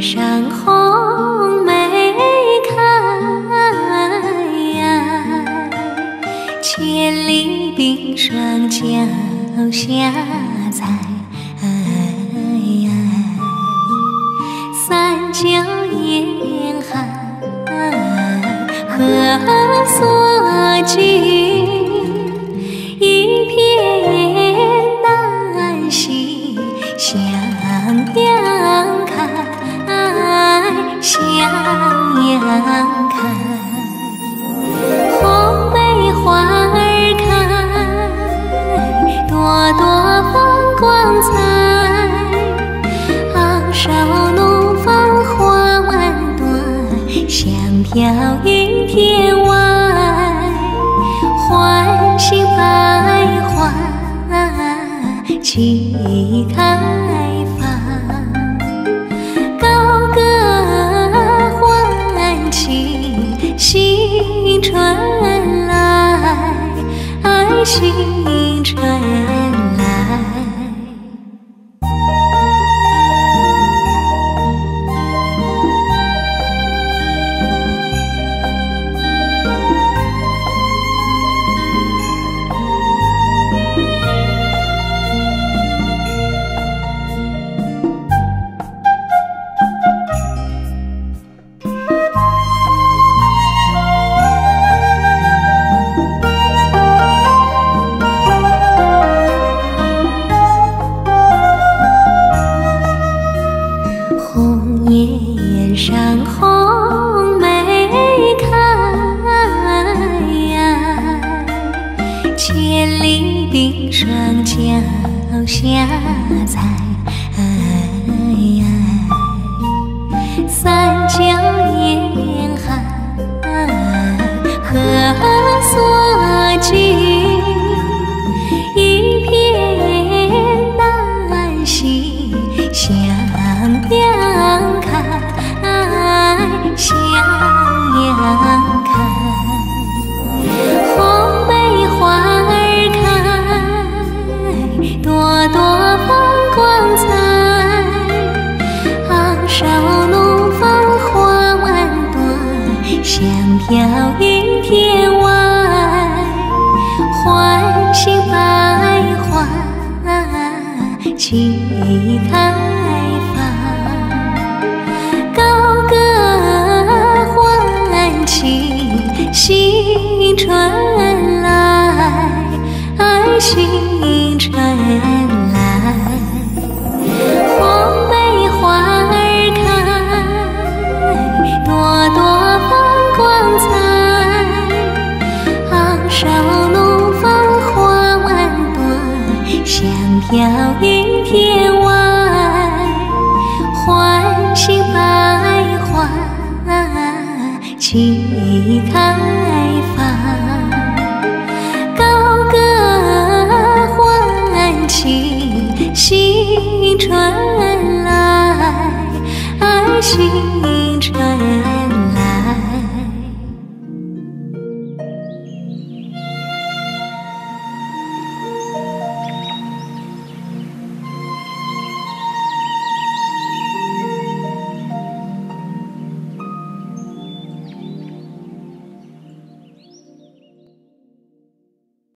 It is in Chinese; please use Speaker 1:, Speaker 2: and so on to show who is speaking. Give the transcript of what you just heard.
Speaker 1: 上红梅开，千里冰霜脚下踩。三角严寒，何所居？一片丹心向阳开，向阳开。红梅花儿开，朵朵放光彩。昂首怒放花万段，香飘于天外。欢喜百花齐开放，高歌欢庆新春来，新春来。红叶上红梅开，千里冰霜脚下踩。三角严寒，何所居？一片丹心向阳开，向阳开。红梅花儿开，朵朵放光彩。昂首怒放花万段，香飘于天外。欢喜百花齐开放，高歌欢庆新春来，新春来。红梅花儿开，朵朵放光彩。昂首怒放花万段，香飘于天外。欢喜百花齐开放，高歌欢庆新春来，新